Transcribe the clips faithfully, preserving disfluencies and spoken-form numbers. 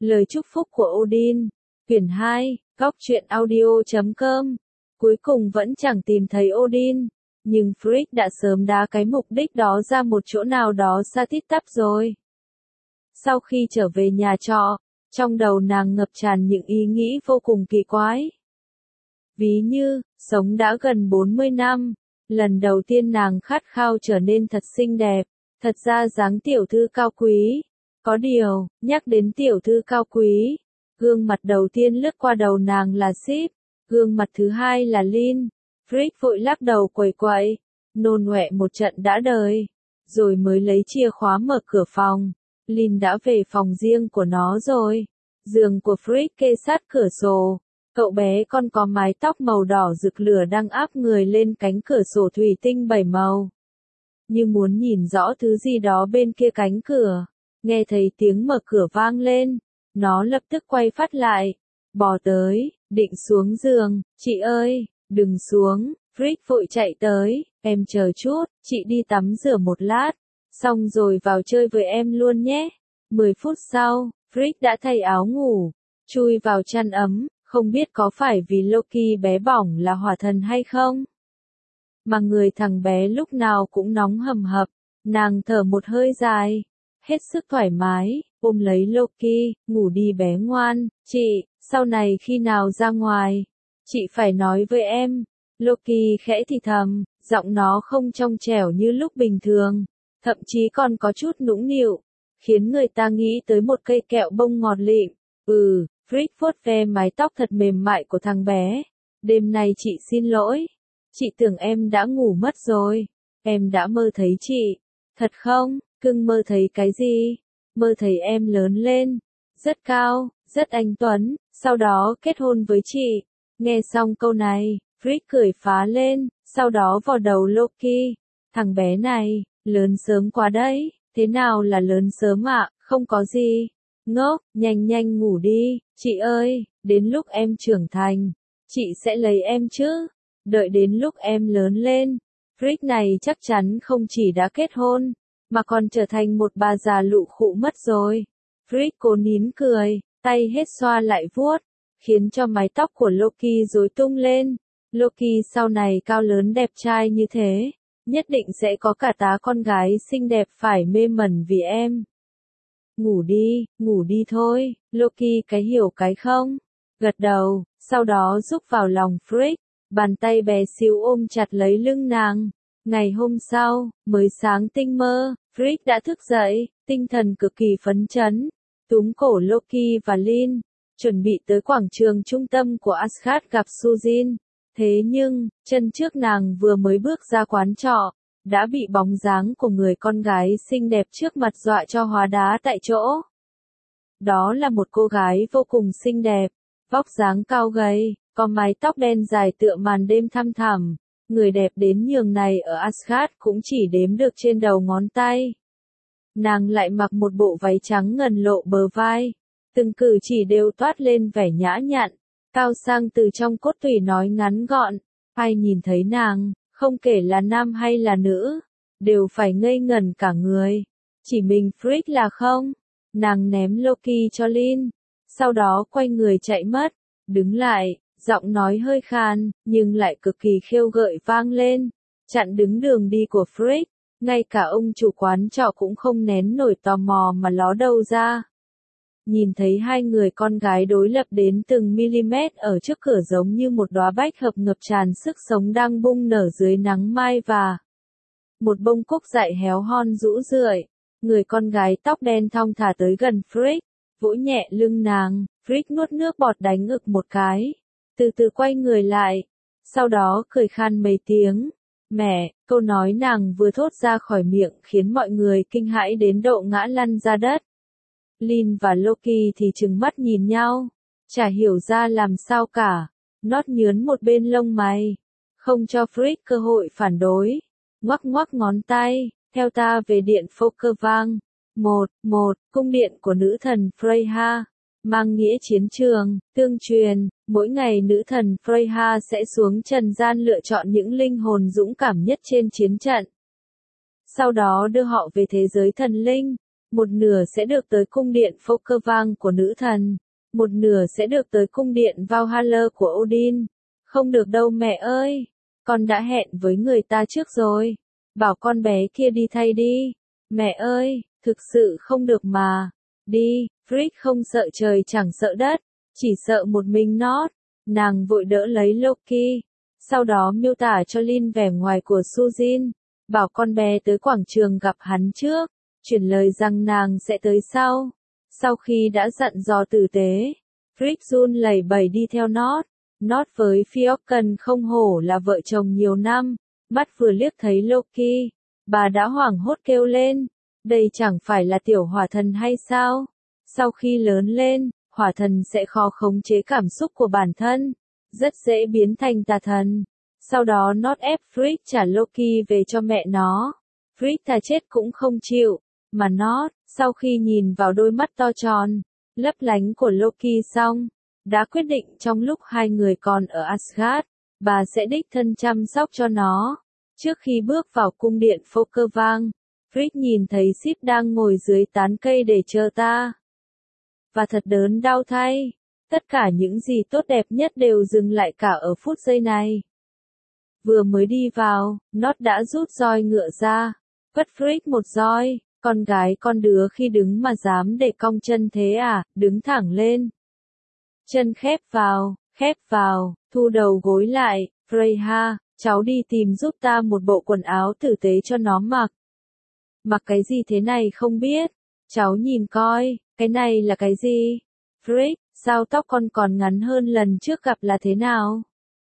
Lời chúc phúc của Odin, quyển hai, góc truyện audio chấm com. Cuối cùng vẫn chẳng tìm thấy Odin, nhưng Frigg đã sớm đá cái mục đích đó ra một chỗ nào đó xa tít tắp rồi. Sau khi trở về nhà trọ, trong đầu nàng ngập tràn những ý nghĩ vô cùng kỳ quái. Ví như, sống đã gần bốn mươi năm, lần đầu tiên nàng khát khao trở nên thật xinh đẹp, thật ra dáng tiểu thư cao quý. Có điều, nhắc đến tiểu thư cao quý, gương mặt đầu tiên lướt qua đầu nàng là Sif, gương mặt thứ hai là Lin. Frigg vội lắc đầu quẩy quậy, nôn ọe một trận đã đời, rồi mới lấy chìa khóa mở cửa phòng. Lin đã về phòng riêng của nó rồi. Giường của Frigg kê sát cửa sổ. Cậu bé con có mái tóc màu đỏ rực lửa đang áp người lên cánh cửa sổ thủy tinh bảy màu. Như muốn nhìn rõ thứ gì đó bên kia cánh cửa. Nghe thấy tiếng mở cửa vang lên, nó lập tức quay phát lại, bò tới, định xuống giường. Chị ơi, đừng xuống. Frigg vội chạy tới, em chờ chút, chị đi tắm rửa một lát, xong rồi vào chơi với em luôn nhé. Mười phút sau, Frigg đã thay áo ngủ, chui vào chăn ấm, không biết có phải vì Loki bé bỏng là hỏa thần hay không? Mà người thằng bé lúc nào cũng nóng hầm hập, nàng thở một hơi dài, hết sức thoải mái, ôm lấy Loki, ngủ đi bé ngoan. Chị, sau này khi nào ra ngoài, chị phải nói với em. Loki khẽ thì thầm, giọng nó không trong trẻo như lúc bình thường, thậm chí còn có chút nũng nịu, khiến người ta nghĩ tới một cây kẹo bông ngọt lịm. Ừ, Frigg vuốt ve mái tóc thật mềm mại của thằng bé. Đêm nay chị xin lỗi. Chị tưởng em đã ngủ mất rồi. Em đã mơ thấy chị. Thật không? Cưng mơ thấy cái gì? Mơ thấy em lớn lên, rất cao, rất anh tuấn, sau đó kết hôn với chị. Nghe xong câu này, Frigg cười phá lên, sau đó vò đầu Loki. Thằng bé này, lớn sớm quá đấy. Thế nào là lớn sớm ạ? À? Không có gì. Ngốc, nhanh nhanh ngủ đi. Chị ơi, đến lúc em trưởng thành, chị sẽ lấy em chứ. Đợi đến lúc em lớn lên, Frigg này chắc chắn không chỉ đã kết hôn, mà còn trở thành một bà già lụ khụ mất rồi. Frigg cố nín cười, tay hết xoa lại vuốt, khiến cho mái tóc của Loki rối tung lên. Loki sau này cao lớn đẹp trai như thế, nhất định sẽ có cả tá con gái xinh đẹp phải mê mẩn vì em. Ngủ đi, ngủ đi thôi. Loki cái hiểu cái không, gật đầu, sau đó rúc vào lòng Frigg, bàn tay bé xíu ôm chặt lấy lưng nàng. Ngày hôm sau, mới sáng tinh mơ, Frigg đã thức dậy, tinh thần cực kỳ phấn chấn, túm cổ Loki và Lin, chuẩn bị tới quảng trường trung tâm của Asgard gặp Sujin. Thế nhưng, chân trước nàng vừa mới bước ra quán trọ, đã bị bóng dáng của người con gái xinh đẹp trước mặt dọa cho hóa đá tại chỗ. Đó là một cô gái vô cùng xinh đẹp, vóc dáng cao gầy, có mái tóc đen dài tựa màn đêm thăm thẳm. Người đẹp đến nhường này ở Asgard cũng chỉ đếm được trên đầu ngón tay. Nàng lại mặc một bộ váy trắng ngần lộ bờ vai, từng cử chỉ đều toát lên vẻ nhã nhặn, cao sang từ trong cốt tủy nói ngắn gọn. Ai nhìn thấy nàng, không kể là nam hay là nữ, đều phải ngây ngẩn cả người. Chỉ mình Frigg là không. Nàng ném Loki cho Lin, sau đó quay người chạy mất, đứng lại, giọng nói hơi khan, nhưng lại cực kỳ khiêu gợi vang lên, chặn đứng đường đi của Frigg. Ngay cả ông chủ quán trọ cũng không nén nổi tò mò mà ló đầu ra. Nhìn thấy hai người con gái đối lập đến từng mm ở trước cửa giống như một đóa bách hợp ngập tràn sức sống đang bung nở dưới nắng mai và một bông cúc dại héo hon rũ rượi. Người con gái tóc đen thong thả tới gần Frigg, vỗ nhẹ lưng nàng. Frigg nuốt nước bọt đánh ực một cái, từ từ quay người lại, sau đó cười khan mấy tiếng. Mẹ, câu nói nàng vừa thốt ra khỏi miệng khiến mọi người kinh hãi đến độ ngã lăn ra đất. Lin và Loki thì trừng mắt nhìn nhau, chả hiểu ra làm sao cả. Nót nhướn một bên lông mày, không cho Frigg cơ hội phản đối, ngoắc ngoắc ngón tay, theo ta về điện Fockervang. Một, một, cung điện của nữ thần Freyja, mang nghĩa chiến trường, tương truyền, mỗi ngày nữ thần Freyja sẽ xuống trần gian lựa chọn những linh hồn dũng cảm nhất trên chiến trận. Sau đó đưa họ về thế giới thần linh. một nửa sẽ được tới cung điện Fockervang của nữ thần, một nửa sẽ được tới cung điện Valhalla của Odin. Không được đâu mẹ ơi, con đã hẹn với người ta trước rồi, bảo con bé kia đi thay đi. Mẹ ơi, thực sự không được mà. Đi, Frigg không sợ trời chẳng sợ đất, chỉ sợ một mình nó. Nàng vội đỡ lấy Loki, sau đó miêu tả cho Lin vẻ ngoài của Sujin, bảo con bé tới quảng trường gặp hắn trước, chuyển lời rằng nàng sẽ tới sau. Sau khi đã dặn dò tử tế, Frigg run lẩy bẩy đi theo Nót. Nót với Fiocken không hổ là vợ chồng nhiều năm, mắt vừa liếc thấy Loki, bà đã hoảng hốt kêu lên, đây chẳng phải là tiểu hỏa thần hay sao? Sau khi lớn lên, hỏa thần sẽ khó khống chế cảm xúc của bản thân, rất dễ biến thành tà thần. Sau đó Nót ép Frigg trả Loki về cho mẹ nó. Frigg thà chết cũng không chịu, mà Nót, sau khi nhìn vào đôi mắt to tròn, lấp lánh của Loki xong, đã quyết định trong lúc hai người còn ở Asgard, bà sẽ đích thân chăm sóc cho nó. Trước khi bước vào cung điện Fockervang, Frigg nhìn thấy Sif đang ngồi dưới tán cây để chờ ta. Và thật đớn đau thay, tất cả những gì tốt đẹp nhất đều dừng lại cả ở phút giây này. Vừa mới đi vào, Nót đã rút roi ngựa ra, vất Frigg một roi, con gái con đứa khi đứng mà dám để cong chân thế à, đứng thẳng lên. Chân khép vào, khép vào, thu đầu gối lại, Freyja, cháu đi tìm giúp ta một bộ quần áo tử tế cho nó mặc. Mặc cái gì thế này không biết, cháu nhìn coi, cái này là cái gì? Frigg, sao tóc con còn ngắn hơn lần trước gặp là thế nào?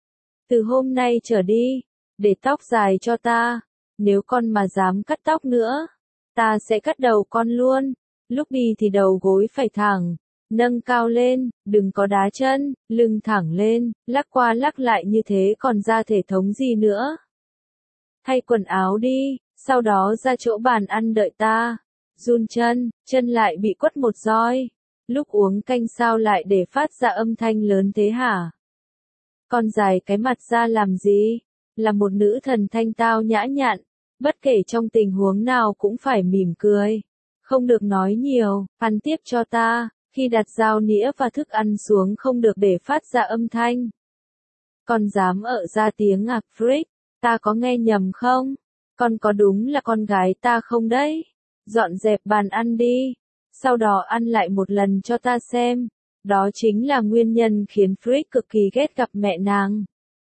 Từ hôm nay trở đi, để tóc dài cho ta, nếu con mà dám cắt tóc nữa, ta sẽ cắt đầu con luôn. Lúc đi thì đầu gối phải thẳng, nâng cao lên, đừng có đá chân, lưng thẳng lên, lắc qua lắc lại như thế còn ra thể thống gì nữa. Thay quần áo đi, sau đó ra chỗ bàn ăn đợi ta. Run chân, chân lại bị quất một roi. Lúc uống canh sao lại để phát ra âm thanh lớn thế hả? Con dài cái mặt ra làm gì? Là một nữ thần thanh tao nhã nhặn, bất kể trong tình huống nào cũng phải mỉm cười. Không được nói nhiều, ăn tiếp cho ta, khi đặt dao nĩa và thức ăn xuống không được để phát ra âm thanh. Con dám ợ ra tiếng à, Frigg, ta có nghe nhầm không? Con có đúng là con gái ta không đấy? Dọn dẹp bàn ăn đi, sau đó ăn lại một lần cho ta xem. Đó chính là nguyên nhân khiến Frigg cực kỳ ghét gặp mẹ nàng.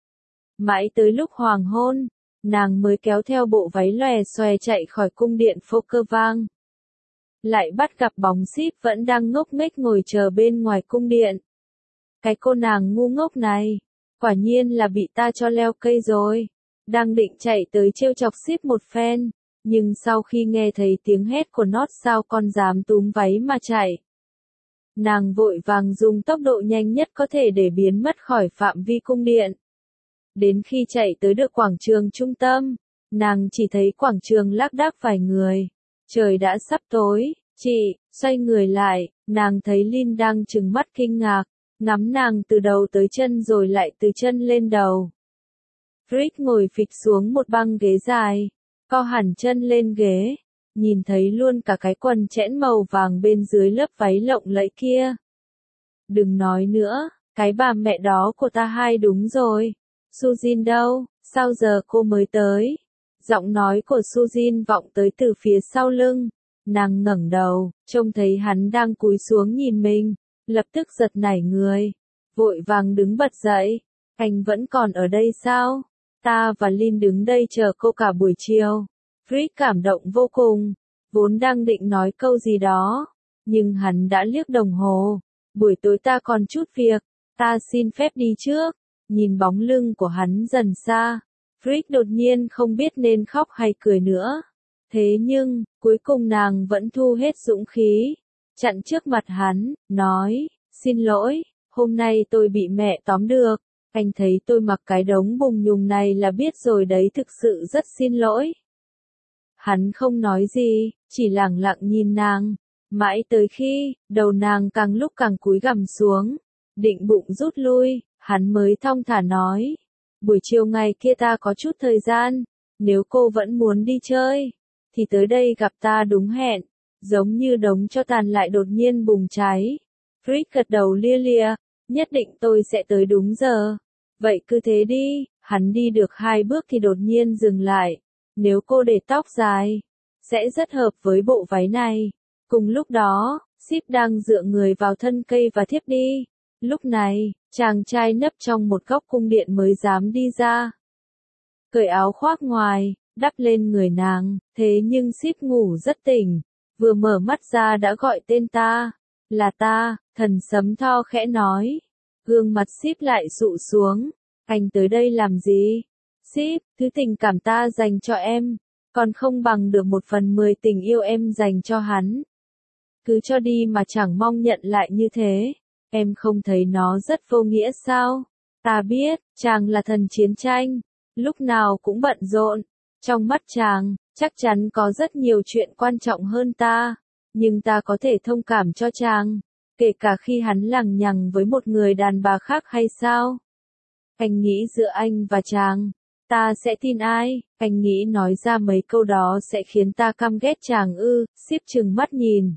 Mãi tới lúc hoàng hôn, nàng mới kéo theo bộ váy lòe xòe chạy khỏi cung điện Fockervang. Lại bắt gặp bóng Sif vẫn đang ngốc nghếch ngồi chờ bên ngoài cung điện. Cái cô nàng ngu ngốc này, quả nhiên là bị ta cho leo cây rồi. Đang định chạy tới trêu chọc Sif một phen, nhưng sau khi nghe thấy tiếng hét của Nót sao con dám túm váy mà chạy. Nàng vội vàng dùng tốc độ nhanh nhất có thể để biến mất khỏi phạm vi cung điện. Đến khi chạy tới được quảng trường trung tâm, nàng chỉ thấy quảng trường lác đác vài người. Trời đã sắp tối, chị, xoay người lại, nàng thấy Lin đang trừng mắt kinh ngạc, ngắm nàng từ đầu tới chân rồi lại từ chân lên đầu. Frigg ngồi phịch xuống một băng ghế dài, co hẳn chân lên ghế, nhìn thấy luôn cả cái quần chẽn màu vàng bên dưới lớp váy lộng lẫy kia. Đừng nói nữa, cái bà mẹ đó của ta hai đúng rồi. Sujin đâu, sao giờ cô mới tới? Giọng nói của Sujin vọng tới từ phía sau lưng. Nàng ngẩng đầu, trông thấy hắn đang cúi xuống nhìn mình, lập tức giật nảy người, vội vàng đứng bật dậy. Anh vẫn còn ở đây sao? Ta và Lin đứng đây chờ cô cả buổi chiều. Frigg cảm động vô cùng, vốn đang định nói câu gì đó, nhưng hắn đã liếc đồng hồ. Buổi tối ta còn chút việc, ta xin phép đi trước. Nhìn bóng lưng của hắn dần xa, Frigg đột nhiên không biết nên khóc hay cười nữa. Thế nhưng, cuối cùng nàng vẫn thu hết dũng khí, chặn trước mặt hắn, nói, xin lỗi, hôm nay tôi bị mẹ tóm được, anh thấy tôi mặc cái đống bùng nhùng này là biết rồi đấy, thực sự rất xin lỗi. Hắn không nói gì, chỉ lẳng lặng nhìn nàng, mãi tới khi, đầu nàng càng lúc càng cúi gằm xuống, định bụng rút lui, hắn mới thong thả nói, buổi chiều ngày kia ta có chút thời gian, nếu cô vẫn muốn đi chơi, thì tới đây gặp ta đúng hẹn. giống như đống tro tàn lại đột nhiên bùng cháy. Frick gật đầu lia lịa, nhất định tôi sẽ tới đúng giờ. Vậy cứ thế đi, hắn đi được hai bước thì đột nhiên dừng lại. Nếu cô để tóc dài, sẽ rất hợp với bộ váy này. Cùng lúc đó, Sip đang dựa người vào thân cây và thiếp đi. Lúc này, chàng trai nấp trong một góc cung điện mới dám đi ra. Cởi áo khoác ngoài, đắp lên người nàng, thế nhưng Sip ngủ rất tỉnh. Vừa mở mắt ra đã gọi tên ta. Là ta, thần sấm tho khẽ nói. Gương mặt Sip lại sụ xuống. Anh tới đây làm gì? Sip, thứ tình cảm ta dành cho em, còn không bằng được một phần mười tình yêu em dành cho hắn. Cứ cho đi mà chẳng mong nhận lại như thế. Em không thấy nó rất vô nghĩa sao? Ta biết, chàng là thần chiến tranh, lúc nào cũng bận rộn. Trong mắt chàng, chắc chắn có rất nhiều chuyện quan trọng hơn ta. Nhưng ta có thể thông cảm cho chàng, kể cả khi hắn lằng nhằng với một người đàn bà khác hay sao? Anh nghĩ giữa anh và chàng, ta sẽ tin ai? Anh nghĩ nói ra mấy câu đó sẽ khiến ta căm ghét chàng ư? Sip trừng mắt nhìn.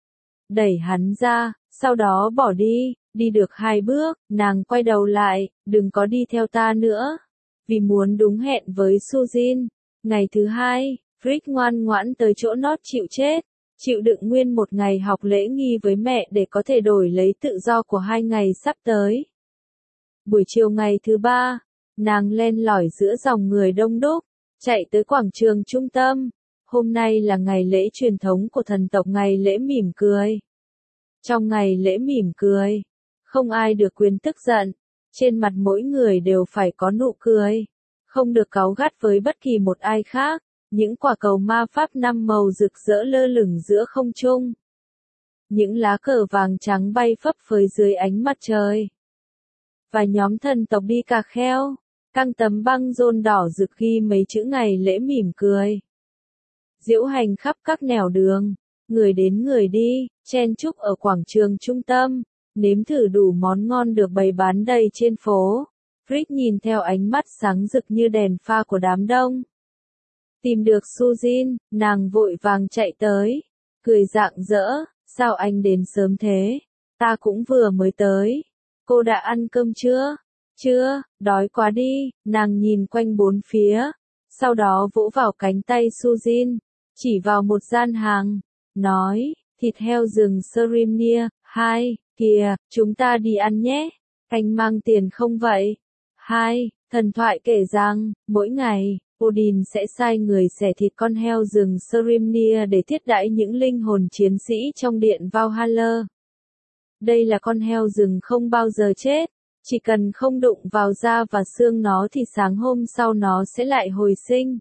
Đẩy hắn ra, sau đó bỏ đi, đi được hai bước, nàng quay đầu lại, đừng có đi theo ta nữa. Vì muốn đúng hẹn với Sujin. Ngày thứ hai, Frick ngoan ngoãn tới chỗ nót chịu chết. Chịu đựng nguyên một ngày học lễ nghi với mẹ để có thể đổi lấy tự do của hai ngày sắp tới. Buổi chiều ngày thứ ba, nàng len lỏi giữa dòng người đông đúc, chạy tới quảng trường trung tâm. Hôm nay là ngày lễ truyền thống của thần tộc, ngày lễ mỉm cười. Trong ngày lễ mỉm cười, không ai được quyền tức giận, trên mặt mỗi người đều phải có nụ cười, không được cáu gắt với bất kỳ một ai khác. Những quả cầu ma pháp năm màu rực rỡ lơ lửng giữa không trung. Những lá cờ vàng trắng bay phấp phới dưới ánh mặt trời. Và nhóm thần tộc đi cà kheo, căng tấm băng rôn đỏ rực ghi mấy chữ ngày lễ mỉm cười. Diễu hành khắp các nẻo đường, người đến người đi, chen chúc ở quảng trường trung tâm, nếm thử đủ món ngon được bày bán đầy trên phố. Frick nhìn theo ánh mắt sáng rực như đèn pha của đám đông. Tìm được Sujin, nàng vội vàng chạy tới, cười rạng rỡ, sao anh đến sớm thế? Ta cũng vừa mới tới. Cô đã ăn cơm chưa? Chưa, đói quá đi. Nàng nhìn quanh bốn phía, sau đó vỗ vào cánh tay Sujin, chỉ vào một gian hàng, nói, thịt heo rừng Serimnia, hai, kìa, chúng ta đi ăn nhé. Anh mang tiền không vậy? Hai, thần thoại kể rằng, mỗi ngày, Odin sẽ sai người xẻ thịt con heo rừng Serimnia để thiết đãi những linh hồn chiến sĩ trong điện Valhalla. Đây là con heo rừng không bao giờ chết, chỉ cần không đụng vào da và xương nó thì sáng hôm sau nó sẽ lại hồi sinh.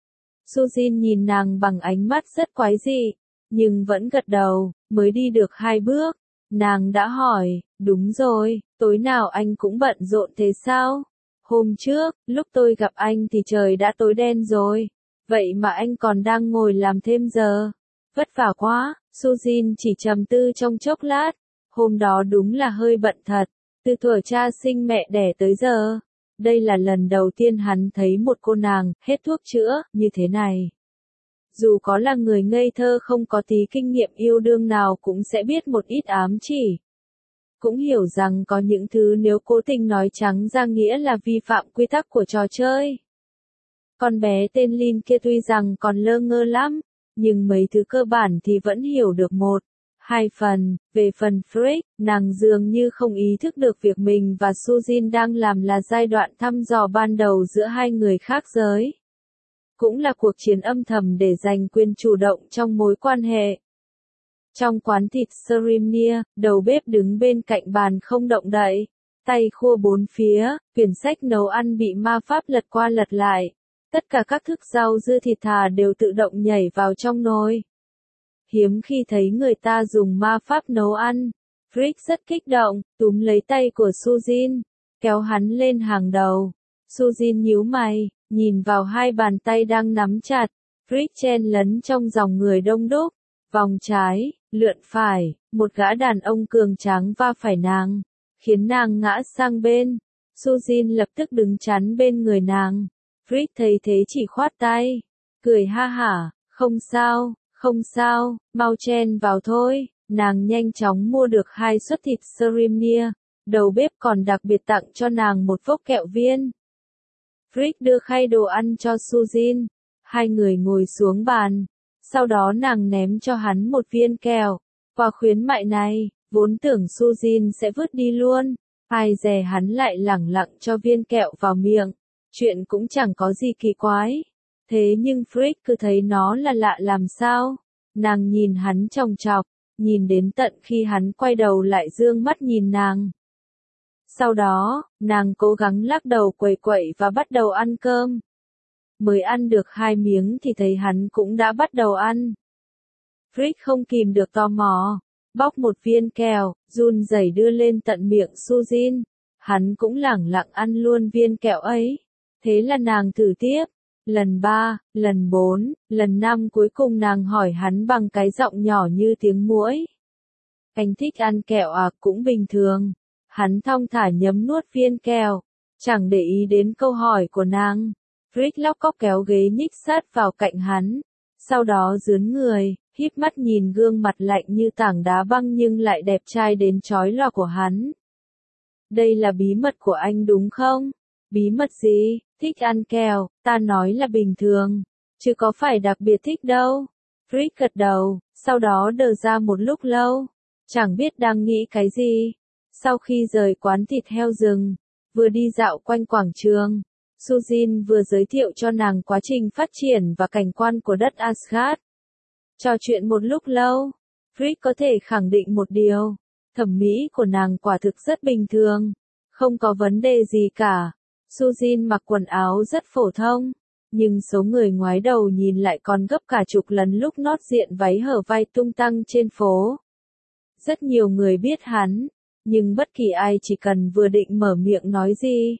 Sujin nhìn nàng bằng ánh mắt rất quái dị, nhưng vẫn gật đầu. Mới đi được hai bước, nàng đã hỏi, đúng rồi, tối nào anh cũng bận rộn thế sao? Hôm trước, lúc tôi gặp anh thì trời đã tối đen rồi. Vậy mà anh còn đang ngồi làm thêm giờ. Vất vả quá. Sujin chỉ trầm tư trong chốc lát. Hôm đó đúng là hơi bận thật. Từ thuở cha sinh mẹ đẻ tới giờ. Đây là lần đầu tiên hắn thấy một cô nàng, hết thuốc chữa, như thế này. Dù có là người ngây thơ không có tí kinh nghiệm yêu đương nào cũng sẽ biết một ít ám chỉ. Cũng hiểu rằng có những thứ nếu cố tình nói trắng ra nghĩa là vi phạm quy tắc của trò chơi. Con bé tên Lin kia tuy rằng còn lơ ngơ lắm, nhưng mấy thứ cơ bản thì vẫn hiểu được một, hai phần. Về phần Frick, nàng dường như không ý thức được việc mình và Sujin đang làm là giai đoạn thăm dò ban đầu giữa hai người khác giới. Cũng là cuộc chiến âm thầm để giành quyền chủ động trong mối quan hệ. Trong quán thịt Serimnia, đầu bếp đứng bên cạnh bàn không động đậy, tay khua bốn phía, quyển sách nấu ăn bị ma pháp lật qua lật lại. Tất cả các thức rau dưa thịt thà đều tự động nhảy vào trong nồi. Hiếm khi thấy người ta dùng ma pháp nấu ăn. Frick rất kích động, túm lấy tay của Sujin, kéo hắn lên hàng đầu. Sujin nhíu mày, nhìn vào hai bàn tay đang nắm chặt. Frick chen lấn trong dòng người đông đúc, vòng trái, lượn phải, một gã đàn ông cường tráng va phải nàng, khiến nàng ngã sang bên. Sujin lập tức đứng chắn bên người nàng. Frick thấy thế chỉ khoát tay, cười ha hả, không sao, Không sao, mau chen vào thôi. Nàng nhanh chóng mua được hai suất thịt Srimnia. Đầu bếp còn đặc biệt tặng cho nàng một vốc kẹo viên. Frick đưa khay đồ ăn cho Sujin. Hai người ngồi xuống bàn. Sau đó nàng ném cho hắn một viên kẹo. Quà khuyến mại này, vốn tưởng Sujin sẽ vứt đi luôn. Ai dè hắn lại lẳng lặng cho viên kẹo vào miệng. Chuyện cũng chẳng có gì kỳ quái. Thế nhưng Frick cứ thấy nó là lạ làm sao. Nàng nhìn hắn chòng chọc, nhìn đến tận khi hắn quay đầu lại dương mắt nhìn nàng. Sau đó, nàng cố gắng lắc đầu quẩy quẩy và bắt đầu ăn cơm. Mới ăn được hai miếng thì thấy hắn cũng đã bắt đầu ăn. Frick không kìm được tò mò, bóc một viên kẹo, run rẩy đưa lên tận miệng Sujin. Hắn cũng lẳng lặng ăn luôn viên kẹo ấy. Thế là nàng thử tiếp. Lần ba, lần bốn, lần năm cuối cùng nàng hỏi hắn bằng cái giọng nhỏ như tiếng muỗi. Anh thích ăn kẹo à? Cũng bình thường. Hắn thong thả nhấm nuốt viên kẹo, chẳng để ý đến câu hỏi của nàng. Frick lóc cóc kéo ghế nhích sát vào cạnh hắn, sau đó dướn người, híp mắt nhìn gương mặt lạnh như tảng đá băng nhưng lại đẹp trai đến chói lòa của hắn. Đây là bí mật của anh đúng không? Bí mật gì? Thích ăn kẹo, ta nói là bình thường, chứ có phải đặc biệt thích đâu. Frick gật đầu, sau đó đờ ra một lúc lâu, chẳng biết đang nghĩ cái gì. Sau khi rời quán thịt heo rừng, vừa đi dạo quanh quảng trường, Sujin vừa giới thiệu cho nàng quá trình phát triển và cảnh quan của đất Asgard. Trò chuyện một lúc lâu, Frick có thể khẳng định một điều, thẩm mỹ của nàng quả thực rất bình thường, không có vấn đề gì cả. Sujin mặc quần áo rất phổ thông, nhưng số người ngoái đầu nhìn lại còn gấp cả chục lần lúc nót diện váy hở vai tung tăng trên phố. Rất nhiều người biết hắn, nhưng bất kỳ ai chỉ cần vừa định mở miệng nói gì,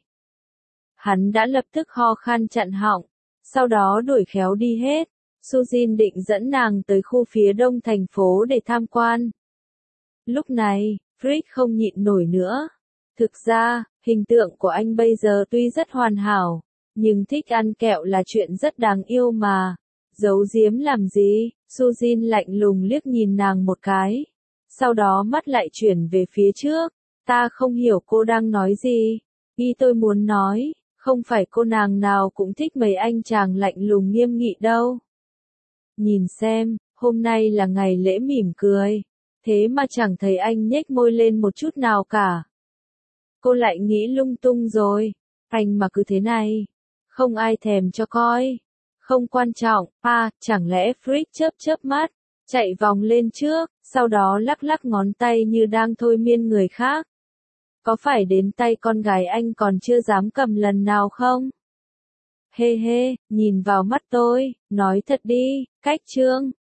hắn đã lập tức ho khan chặn họng, sau đó đuổi khéo đi hết. Sujin định dẫn nàng tới khu phía đông thành phố để tham quan. Lúc này, Frick không nhịn nổi nữa. Thực ra, hình tượng của anh bây giờ tuy rất hoàn hảo, nhưng thích ăn kẹo là chuyện rất đáng yêu mà. Giấu giếm làm gì? Sujin lạnh lùng liếc nhìn nàng một cái. Sau đó mắt lại chuyển về phía trước. Ta không hiểu cô đang nói gì. Ý tôi muốn nói, không phải cô nàng nào cũng thích mấy anh chàng lạnh lùng nghiêm nghị đâu. Nhìn xem, hôm nay là ngày lễ mỉm cười. Thế mà chẳng thấy anh nhếch môi lên một chút nào cả. Cô lại nghĩ lung tung rồi. Anh mà cứ thế này, không ai thèm cho coi. Không quan trọng, à, chẳng lẽ Frick chớp chớp mắt, chạy vòng lên trước, sau đó lắc lắc ngón tay như đang thôi miên người khác. Có phải đến tay con gái anh còn chưa dám cầm lần nào không? Hê hê, nhìn vào mắt tôi, nói thật đi, cách trương,